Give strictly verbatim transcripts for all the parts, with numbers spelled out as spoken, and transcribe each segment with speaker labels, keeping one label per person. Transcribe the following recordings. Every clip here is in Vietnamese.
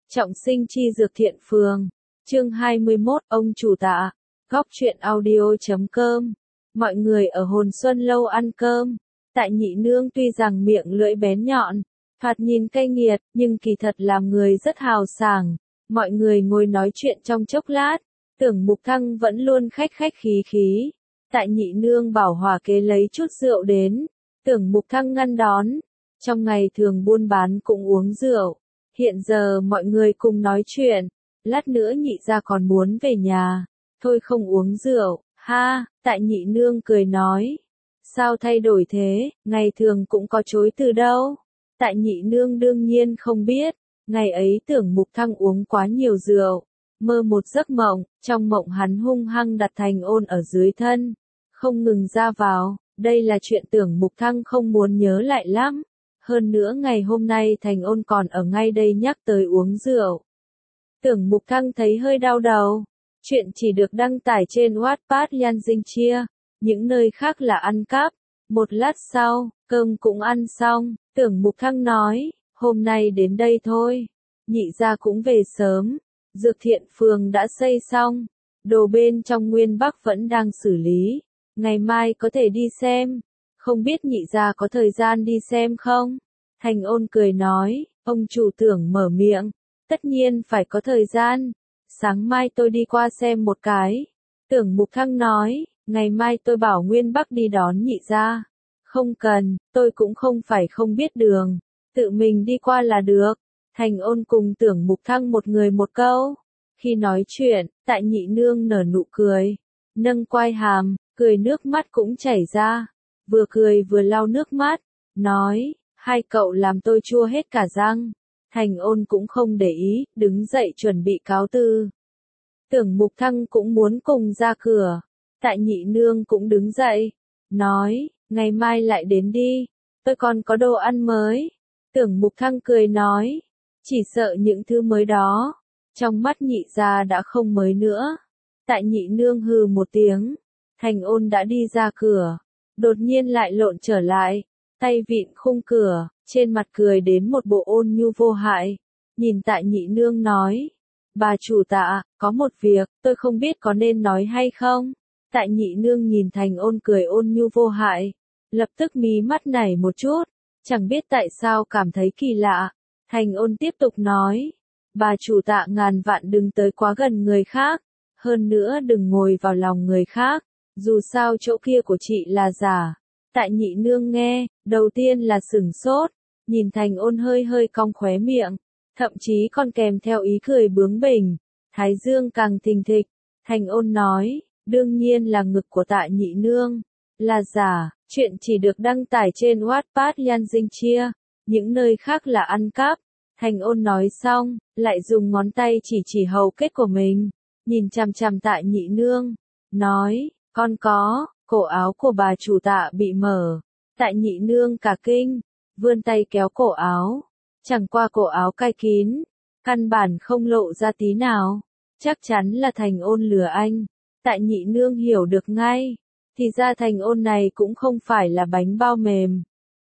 Speaker 1: Trọng sinh chi dược thiện phường. Chương hai mươi mốt, ông chủ tạ. Góc truyện audio chấm com. Mọi người ở Hồn Xuân Lâu ăn cơm. Tại Nhị Nương tuy rằng miệng lưỡi bén nhọn, thoạt nhìn cay nghiệt, nhưng kỳ thật làm người rất hào sảng. Mọi người ngồi nói chuyện trong chốc lát, Tưởng Mục Thăng vẫn luôn khách khách khí khí. Tại Nhị Nương bảo hòa kế lấy chút rượu đến, Tưởng Mục Thăng ngăn đón. Trong ngày thường buôn bán cũng uống rượu. Hiện giờ mọi người cùng nói chuyện, lát nữa nhị gia còn muốn về nhà, thôi không uống rượu, ha, tại Nhị Nương cười nói. Sao thay đổi thế, ngày thường cũng có chối từ đâu. Tại Nhị Nương đương nhiên không biết, ngày ấy Tưởng Mục Thăng uống quá nhiều rượu, mơ một giấc mộng, trong mộng hắn hung hăng đặt Thành Ôn ở dưới thân, không ngừng ra vào, đây là chuyện Tưởng Mục Thăng không muốn nhớ lại lắm. Hơn nữa ngày hôm nay Thành Ôn còn ở ngay đây nhắc tới uống rượu. Tưởng Mục Thăng thấy hơi đau đầu. Chuyện chỉ được đăng tải trên Wattpad Yan Dinh Chia. Những nơi khác là ăn cắp. Một lát sau, cơm cũng ăn xong. Tưởng Mục Thăng nói, hôm nay đến đây thôi. Nhị gia cũng về sớm. Dược thiện phường đã xây xong. Đồ bên trong Nguyên Bắc vẫn đang xử lý. Ngày mai có thể đi xem. Không biết nhị gia có thời gian đi xem không? Thành Ôn cười nói, ông chủ Tưởng mở miệng, tất nhiên phải có thời gian. Sáng mai tôi đi qua xem một cái. Tưởng Mục Thăng nói, ngày mai tôi bảo Nguyên Bắc đi đón nhị gia. Không cần, tôi cũng không phải không biết đường. Tự mình đi qua là được. Thành Ôn cùng Tưởng Mục Thăng một người một câu. Khi nói chuyện, tại Nhị Nương nở nụ cười. Nâng quai hàm, cười nước mắt cũng chảy ra. Vừa cười vừa lau nước mắt, nói, hai cậu làm tôi chua hết cả răng. Thành Ôn cũng không để ý, đứng dậy chuẩn bị cáo từ. Tưởng Mục Thăng cũng muốn cùng ra cửa. Tại Nhị Nương cũng đứng dậy, nói, ngày mai lại đến đi, tôi còn có đồ ăn mới. Tưởng Mục Thăng cười nói, chỉ sợ những thứ mới đó, trong mắt nhị gia đã không mới nữa. Tại Nhị Nương hừ một tiếng, Thành Ôn đã đi ra cửa. Đột nhiên lại lộn trở lại, tay vịn khung cửa, trên mặt cười đến một bộ ôn nhu vô hại. Nhìn tại Nhị Nương nói, bà chủ tạ, có một việc, tôi không biết có nên nói hay không. Tại Nhị Nương nhìn Thành Ôn cười ôn nhu vô hại, lập tức mí mắt nảy một chút, chẳng biết tại sao cảm thấy kỳ lạ. Thành Ôn tiếp tục nói, bà chủ tạ ngàn vạn đừng tới quá gần người khác, hơn nữa đừng ngồi vào lòng người khác. Dù sao chỗ kia của chị là giả. Tại Nhị Nương nghe, đầu tiên là sửng sốt, nhìn Thành Ôn hơi hơi cong khóe miệng, thậm chí còn kèm theo ý cười bướng bỉnh, thái dương càng thình thịch. Thành Ôn nói, đương nhiên là ngực của Tại Nhị Nương là giả, chuyện chỉ được đăng tải trên Wattpad Yan Dinh Chia, những nơi khác là ăn cắp. Thành Ôn nói xong, lại dùng ngón tay chỉ chỉ hầu kết của mình, nhìn chằm chằm Tại Nhị Nương, nói, con có, cổ áo của bà chủ tạ bị mở. Tại Nhị Nương cả kinh, vươn tay kéo cổ áo. Chẳng qua cổ áo cài kín, căn bản không lộ ra tí nào. Chắc chắn là Thành Ôn lừa anh. Tại Nhị Nương hiểu được ngay. Thì ra Thành Ôn này cũng không phải là bánh bao mềm.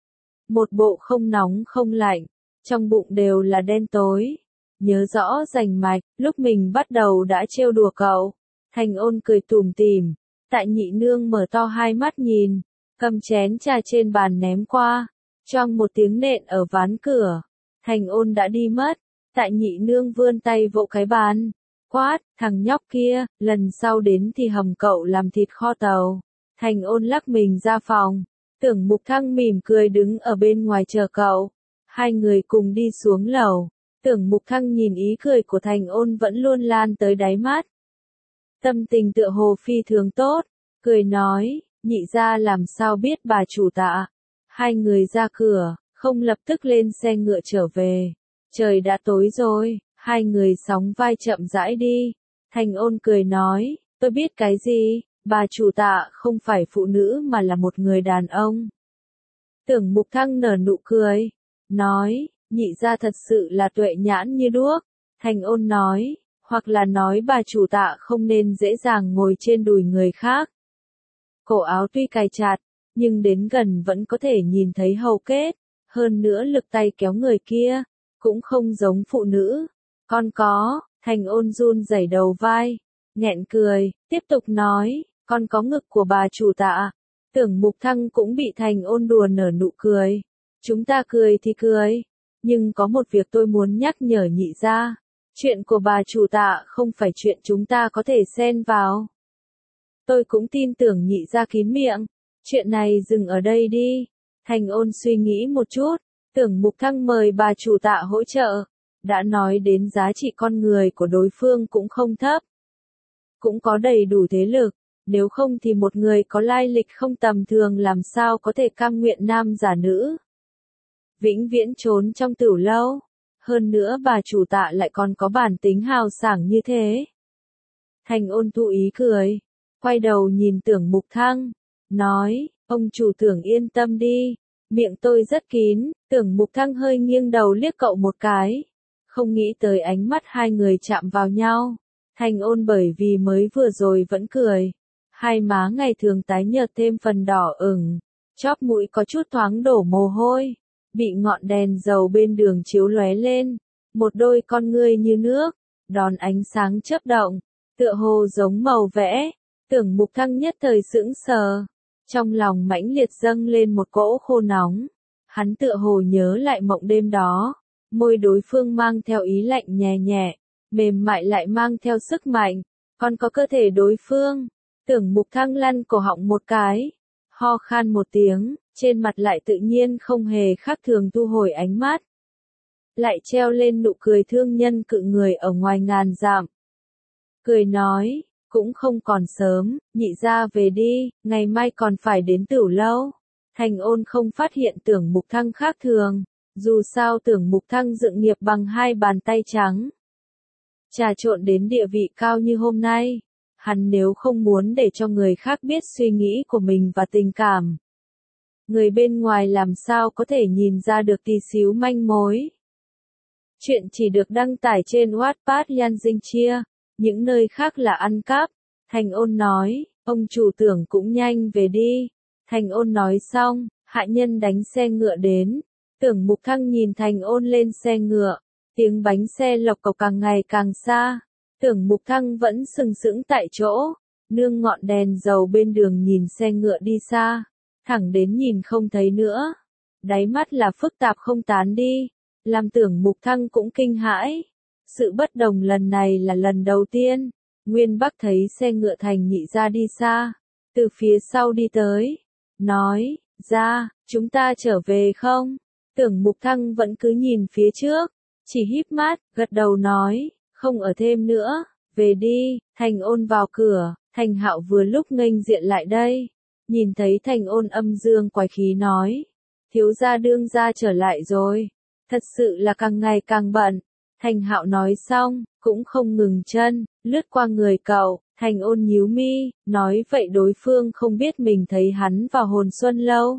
Speaker 1: Một bộ không nóng không lạnh, trong bụng đều là đen tối. Nhớ rõ rành mạch, lúc mình bắt đầu đã trêu đùa cậu. Thành Ôn cười tủm tỉm. Tại Nhị Nương mở to hai mắt nhìn, cầm chén trà trên bàn ném qua, choang một tiếng nện ở ván cửa. Thành Ôn đã đi mất. Tại Nhị Nương vươn tay vỗ cái bàn, quát, thằng nhóc kia, lần sau đến thì hầm cậu làm thịt kho tàu. Thành Ôn lắc mình ra phòng. Tưởng Mục Thăng mỉm cười đứng ở bên ngoài chờ cậu. Hai người cùng đi xuống lầu. Tưởng Mục Thăng nhìn ý cười của Thành Ôn vẫn luôn lan tới đáy mắt. Tâm tình tựa hồ phi thường tốt, cười nói, nhị gia làm sao biết bà chủ tạ. Hai người ra cửa, không lập tức lên xe ngựa trở về. Trời đã tối rồi, hai người sóng vai chậm rãi đi. Thành Ôn cười nói, tôi biết cái gì, bà chủ tạ không phải phụ nữ mà là một người đàn ông. Tưởng Mục Thăng nở nụ cười, nói, nhị gia thật sự là tuệ nhãn như đuốc. Thành Ôn nói, hoặc là nói bà chủ tạ không nên dễ dàng ngồi trên đùi người khác. Cổ áo tuy cài chặt, nhưng đến gần vẫn có thể nhìn thấy hầu kết, hơn nữa lực tay kéo người kia, cũng không giống phụ nữ, Con có, Thành Ôn run rẩy đầu vai, nghẹn cười, tiếp tục nói, con có ngực của bà chủ Tạ. Tưởng Mục Thăng cũng bị Thành Ôn đùa nở nụ cười. Chúng ta cười thì cười, nhưng có một việc tôi muốn nhắc nhở nhị gia. Chuyện của bà chủ Tạ không phải chuyện chúng ta có thể xen vào. Tôi cũng tin tưởng nhị gia kín miệng. Chuyện này dừng ở đây đi. Thành Ôn suy nghĩ một chút. Tưởng Mục Thăng mời bà chủ Tạ hỗ trợ. Đã nói đến giá trị con người của đối phương cũng không thấp. Cũng có đầy đủ thế lực. Nếu không thì một người có lai lịch không tầm thường làm sao có thể cam nguyện nam giả nữ. Vĩnh viễn trốn trong tửu lâu. Hơn nữa bà chủ Tạ lại còn có bản tính hào sảng như thế. Thành Ôn thụ ý cười. Quay đầu nhìn Tưởng Mục Thăng. Nói, ông chủ Tưởng yên tâm đi. Miệng tôi rất kín. Tưởng Mục Thăng hơi nghiêng đầu liếc cậu một cái. Không nghĩ tới ánh mắt hai người chạm vào nhau. Thành Ôn bởi vì mới vừa rồi vẫn cười. Hai má ngày thường tái nhợt thêm phần đỏ ửng. Chóp mũi có chút thoáng đổ mồ hôi. Bị ngọn đèn dầu bên đường chiếu lóe lên. Một đôi con ngươi như nước. Đón ánh sáng chớp động. Tựa hồ giống màu vẽ. Tưởng Mục Thăng nhất thời sững sờ. Trong lòng mãnh liệt dâng lên một cỗ khô nóng. Hắn tựa hồ nhớ lại mộng đêm đó. Môi đối phương mang theo ý lạnh nhẹ nhẹ. Mềm mại lại mang theo sức mạnh. Còn có cơ thể đối phương. Tưởng Mục Thăng lăn cổ họng một cái. Ho khan một tiếng. Trên mặt lại tự nhiên không hề khác thường thu hồi ánh mắt. Lại treo lên nụ cười thương nhân cự người ở ngoài ngàn dặm. Cười nói, cũng không còn sớm, nhị gia về đi, ngày mai còn phải đến Tửu lâu. Thành Ôn không phát hiện Tưởng Mục Thăng khác thường. Dù sao Tưởng Mục Thăng dựng nghiệp bằng hai bàn tay trắng. Trà trộn đến địa vị cao như hôm nay. Hắn nếu không muốn để cho người khác biết suy nghĩ của mình và tình cảm. Người bên ngoài làm sao có thể nhìn ra được tí xíu manh mối. Chuyện chỉ được đăng tải trên Wattpad Yan Dinh Chia, những nơi khác là ăn cắp. Thành Ôn nói, ông chủ Tưởng cũng nhanh về đi. Thành Ôn nói xong, hạ nhân đánh xe ngựa đến. Tưởng Mục Thăng nhìn Thành Ôn lên xe ngựa, tiếng bánh xe lộc cộc càng ngày càng xa. Tưởng Mục Thăng vẫn sừng sững tại chỗ, nương ngọn đèn dầu bên đường nhìn xe ngựa đi xa. Thẳng đến nhìn không thấy nữa. Đáy mắt là phức tạp không tán đi. Làm Tưởng Mục Thăng cũng kinh hãi. Sự bất đồng lần này là lần đầu tiên. Nguyên Bắc thấy xe ngựa Thành nhị gia đi xa. Từ phía sau đi tới. Nói, ra, chúng ta trở về không? Tưởng Mục Thăng vẫn cứ nhìn phía trước. Chỉ híp mắt, gật đầu nói, không ở thêm nữa. Về đi. Thành Ôn vào cửa. Thành Hạo vừa lúc nghênh diện lại đây. Nhìn thấy Thành Ôn âm dương quái khí nói. Thiếu gia đương gia trở lại rồi. Thật sự là càng ngày càng bận. Thành Hạo nói xong, cũng không ngừng chân, lướt qua người cậu. Thành Ôn nhíu mi, nói vậy đối phương không biết mình thấy hắn vào Hồn Xuân lâu.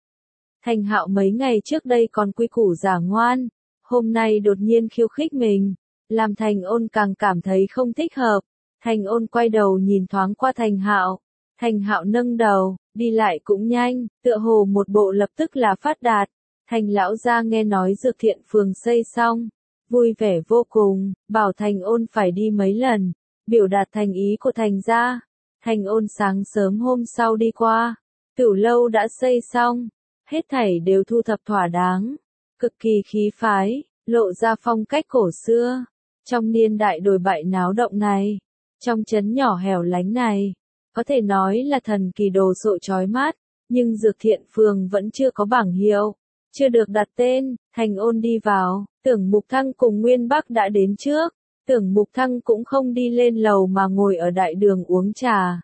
Speaker 1: Thành Hạo mấy ngày trước đây còn quy củ giả ngoan. Hôm nay đột nhiên khiêu khích mình. Làm Thành Ôn càng cảm thấy không thích hợp. Thành Ôn quay đầu nhìn thoáng qua Thành Hạo. Thành Hạo nâng đầu, đi lại cũng nhanh, tựa hồ một bộ lập tức là phát đạt. Thành lão gia nghe nói dược thiện phường xây xong, vui vẻ vô cùng, bảo Thành Ôn phải đi mấy lần, biểu đạt thành ý của Thành gia. Thành Ôn sáng sớm hôm sau đi qua, Tửu lâu đã xây xong, hết thảy đều thu thập thỏa đáng, cực kỳ khí phái, lộ ra phong cách cổ xưa. Trong niên đại đồi bại náo động này, trong trấn nhỏ hẻo lánh này, có thể nói là thần kỳ đồ sộ chói mắt, nhưng dược thiện phường vẫn chưa có bảng hiệu, chưa được đặt tên. Thành Ôn đi vào, Tưởng Mục Thăng cùng Nguyên Bắc đã đến trước. Tưởng Mục Thăng cũng không đi lên lầu mà ngồi ở đại đường uống trà.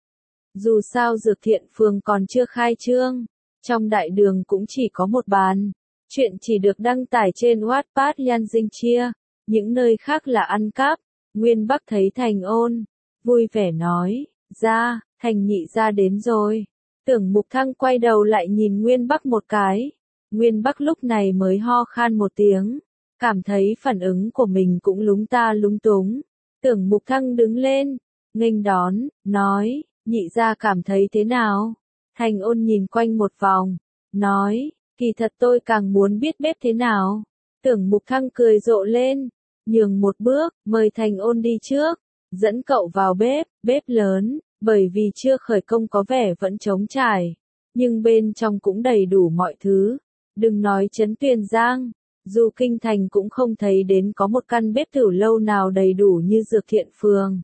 Speaker 1: Dù sao dược thiện phường còn chưa khai trương, trong đại đường cũng chỉ có một bàn. Chuyện chỉ được đăng tải trên Wattpad Yan Dinh Chia, những nơi khác là ăn cắp. Nguyên Bắc thấy Thành Ôn, vui vẻ nói, ra, Thành nhị gia đến rồi. Tưởng Mục Thăng quay đầu lại nhìn Nguyên Bắc một cái. Nguyên Bắc lúc này mới ho khan một tiếng, cảm thấy phản ứng của mình cũng lúng ta lúng túng. Tưởng Mục Thăng đứng lên, nghênh đón, nói, nhị gia cảm thấy thế nào? Thành Ôn nhìn quanh một vòng, nói, kỳ thật tôi càng muốn biết bếp thế nào. Tưởng Mục Thăng cười rộ lên, nhường một bước, mời Thành Ôn đi trước, dẫn cậu vào bếp, bếp lớn, bởi vì chưa khởi công có vẻ vẫn trống trải, nhưng bên trong cũng đầy đủ mọi thứ. Đừng nói Trấn Tuyền Giang, dù kinh thành cũng không thấy đến có một căn bếp tiểu lâu nào đầy đủ như Dược Thiện Phường.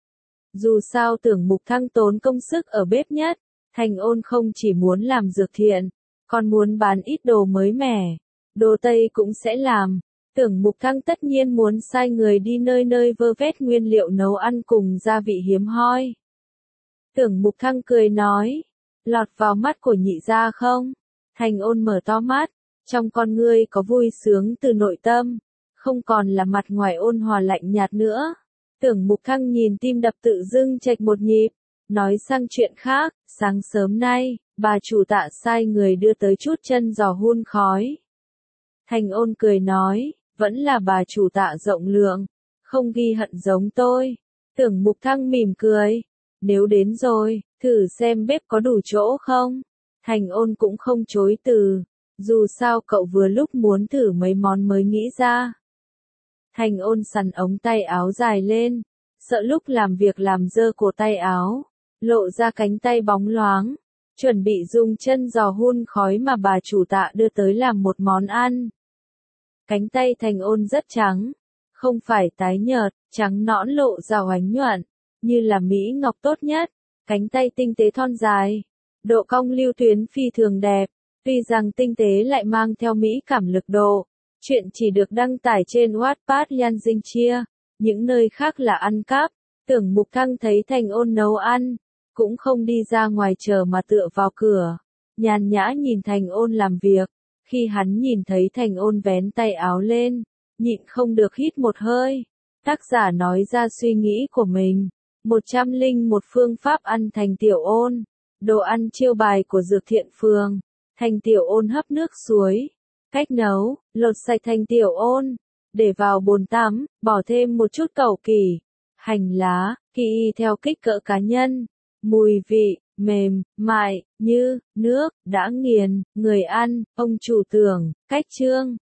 Speaker 1: Dù sao Tưởng Mục Thăng tốn công sức ở bếp nhất, Thành Ôn không chỉ muốn làm dược thiện, còn muốn bán ít đồ mới mẻ, đồ Tây cũng sẽ làm. Tưởng Mục Thăng tất nhiên muốn sai người đi nơi nơi vơ vét nguyên liệu nấu ăn cùng gia vị hiếm hoi. Tưởng Mục Thăng cười nói, lọt vào mắt của nhị gia không? Thành Ôn mở to mắt, trong con ngươi có vui sướng từ nội tâm, không còn là mặt ngoài ôn hòa lạnh nhạt nữa. Tưởng Mục Thăng nhìn tim đập tự dưng chệch một nhịp, nói sang chuyện khác, sáng sớm nay, bà chủ Tạ sai người đưa tới chút chân giò hun khói. Thành Ôn cười nói, vẫn là bà chủ Tạ rộng lượng, không ghi hận giống tôi. Tưởng Mục Thăng mỉm cười, nếu đến rồi, thử xem bếp có đủ chỗ không? Thành Ôn cũng không chối từ, dù sao cậu vừa lúc muốn thử mấy món mới nghĩ ra. Thành Ôn sắn ống tay áo dài lên, sợ lúc làm việc làm dơ cổ tay áo, lộ ra cánh tay bóng loáng, chuẩn bị dùng chân giò hun khói mà bà chủ Tạ đưa tới làm một món ăn. Cánh tay Thành Ôn rất trắng, không phải tái nhợt, trắng nõn lộ ra oánh nhuận, như là mỹ ngọc tốt nhất, cánh tay tinh tế thon dài, độ cong lưu tuyến phi thường đẹp, tuy rằng tinh tế lại mang theo mỹ cảm lực độ. Chuyện chỉ được đăng tải trên Wattpad Yan Dinh Chia, những nơi khác là ăn cắp. Tưởng Mục Thăng thấy Thành Ôn nấu ăn, cũng không đi ra ngoài chờ mà tựa vào cửa, nhàn nhã nhìn Thành Ôn làm việc. Khi hắn nhìn thấy Thành Ôn vén tay áo lên, nhịn không được hít một hơi. Tác giả nói ra suy nghĩ của mình. một trăm lẻ một phương pháp ăn thành tiểu ôn. Đồ ăn chiêu bài của Dược Thiện Phường. Thành tiểu ôn hấp nước suối. Cách nấu, lột sạch thành tiểu ôn, để vào bồn tắm, bỏ thêm một chút cẩu kỳ, hành lá, kỳ theo kích cỡ cá nhân. Mùi vị, mềm, mại, như, nước, đã nghiền, người ăn, ông chủ Tưởng, cách chương.